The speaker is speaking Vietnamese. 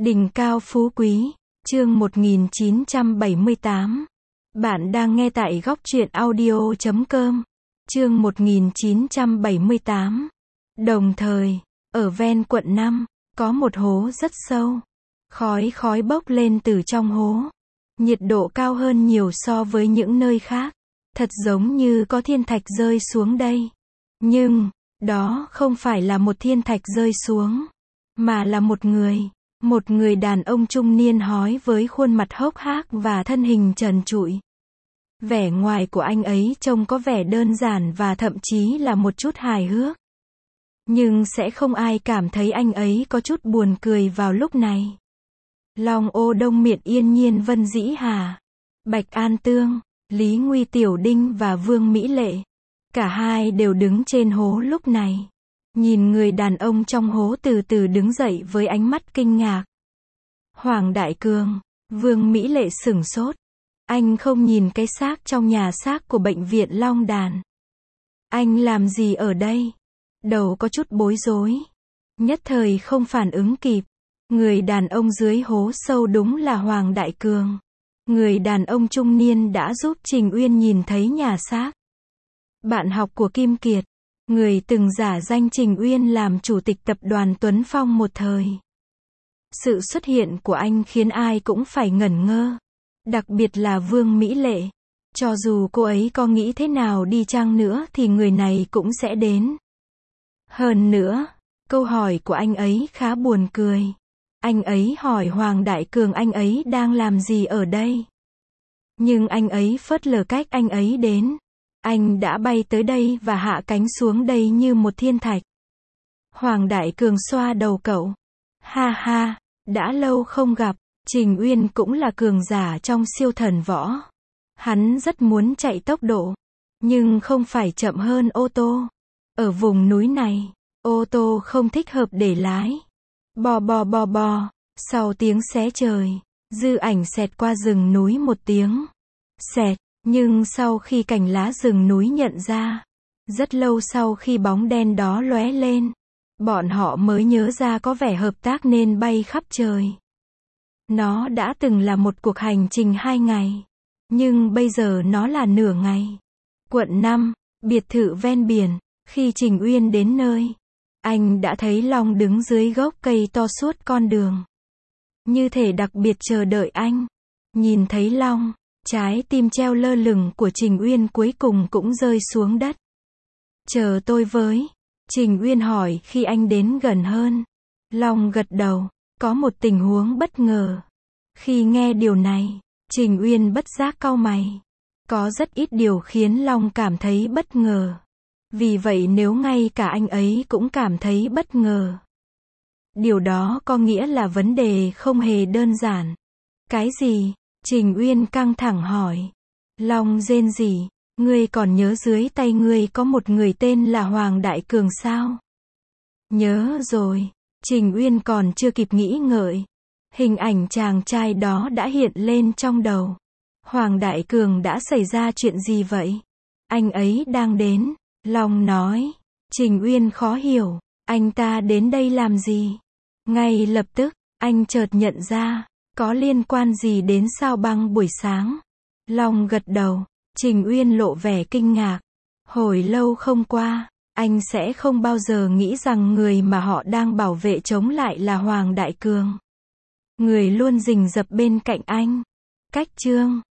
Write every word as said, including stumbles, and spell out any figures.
Đỉnh cao phú quý, chương một nghìn chín trăm bảy mươi tám. Bạn đang nghe tại góc truyện audio chấm com. Chương một nghìn chín trăm bảy mươi tám. Đồng thời, ở ven quận năm, có một hố rất sâu. Khói khói bốc lên từ trong hố. Nhiệt độ cao hơn nhiều so với những nơi khác. Thật giống như có thiên thạch rơi xuống đây. Nhưng, đó không phải là một thiên thạch rơi xuống, mà là một người. Một người đàn ông trung niên hói với khuôn mặt hốc hác và thân hình trần trụi. Vẻ ngoài của anh ấy trông có vẻ đơn giản và thậm chí là một chút hài hước. Nhưng sẽ không ai cảm thấy anh ấy có chút buồn cười vào lúc này. Long Ô Đông Miện Yên Nhiên Vân Dĩ Hà, Bạch An Tương, Lý Nguy Tiểu Đinh và Vương Mỹ Lệ. Cả hai đều đứng trên hố lúc này. Nhìn người đàn ông trong hố từ từ đứng dậy với ánh mắt kinh ngạc. Hoàng Đại Cường, Vương Mỹ Lệ sửng sốt. Anh không nhìn cái xác trong nhà xác của bệnh viện Long Đàn. Anh làm gì ở đây? Đầu có chút bối rối. Nhất thời không phản ứng kịp. Người đàn ông dưới hố sâu đúng là Hoàng Đại Cường. Người đàn ông trung niên đã giúp Trình Uyên nhìn thấy nhà xác. Bạn học của Kim Kiệt. Người từng giả danh Trình Uyên làm chủ tịch tập đoàn Tuấn Phong một thời. Sự xuất hiện của anh khiến ai cũng phải ngẩn ngơ. Đặc biệt là Vương Mỹ Lệ. Cho dù cô ấy có nghĩ thế nào đi chăng nữa thì người này cũng sẽ đến. Hơn nữa, câu hỏi của anh ấy khá buồn cười. Anh ấy hỏi Hoàng Đại Cường anh ấy đang làm gì ở đây. Nhưng anh ấy phớt lờ cách anh ấy đến. Anh đã bay tới đây và hạ cánh xuống đây như một thiên thạch. Hoàng Đại Cường xoa đầu cậu. Ha ha, đã lâu không gặp. Trình Uyên cũng là cường giả trong siêu thần võ. Hắn rất muốn chạy tốc độ, nhưng không phải chậm hơn ô tô. Ở vùng núi này, ô tô không thích hợp để lái. Bò bò bò bò, sau tiếng xé trời, dư ảnh xẹt qua rừng núi một tiếng. Xẹt, nhưng sau khi cành lá rừng núi nhận ra, rất lâu sau khi bóng đen đó lóe lên, bọn họ mới nhớ ra có vẻ hợp tác nên bay khắp trời. Nó đã từng là một cuộc hành trình hai ngày, nhưng bây giờ nó là nửa ngày. Quận năm, biệt thự ven biển. Khi Trình Uyên đến nơi, anh đã thấy Long đứng dưới gốc cây to suốt con đường. Như thể đặc biệt chờ đợi anh. Nhìn thấy Long, trái tim treo lơ lửng của Trình Uyên cuối cùng cũng rơi xuống đất. Chờ tôi với. Trình Uyên hỏi khi anh đến gần hơn. Long gật đầu. Có một tình huống bất ngờ. Khi nghe điều này, Trình Uyên bất giác cau mày. Có rất ít điều khiến Long cảm thấy bất ngờ. Vì vậy nếu ngay cả anh ấy cũng cảm thấy bất ngờ, điều đó có nghĩa là vấn đề không hề đơn giản. Cái gì? Trình Uyên căng thẳng hỏi. Long rên rỉ. Ngươi còn nhớ dưới tay ngươi có một người tên là Hoàng Đại Cường sao? Nhớ rồi. Trình Uyên còn chưa kịp nghĩ ngợi. Hình ảnh chàng trai đó đã hiện lên trong đầu. Hoàng Đại Cường đã xảy ra chuyện gì vậy? Anh ấy đang đến. Long nói. Trình Uyên khó hiểu. Anh ta đến đây làm gì? Ngay lập tức, anh chợt nhận ra. Có liên quan gì đến sao băng buổi sáng? Long gật đầu. Trình Uyên lộ vẻ kinh ngạc. Hồi lâu không qua, anh sẽ không bao giờ nghĩ rằng người mà họ đang bảo vệ chống lại là Hoàng Đại Cường. Người luôn rình rập bên cạnh anh. Cách chương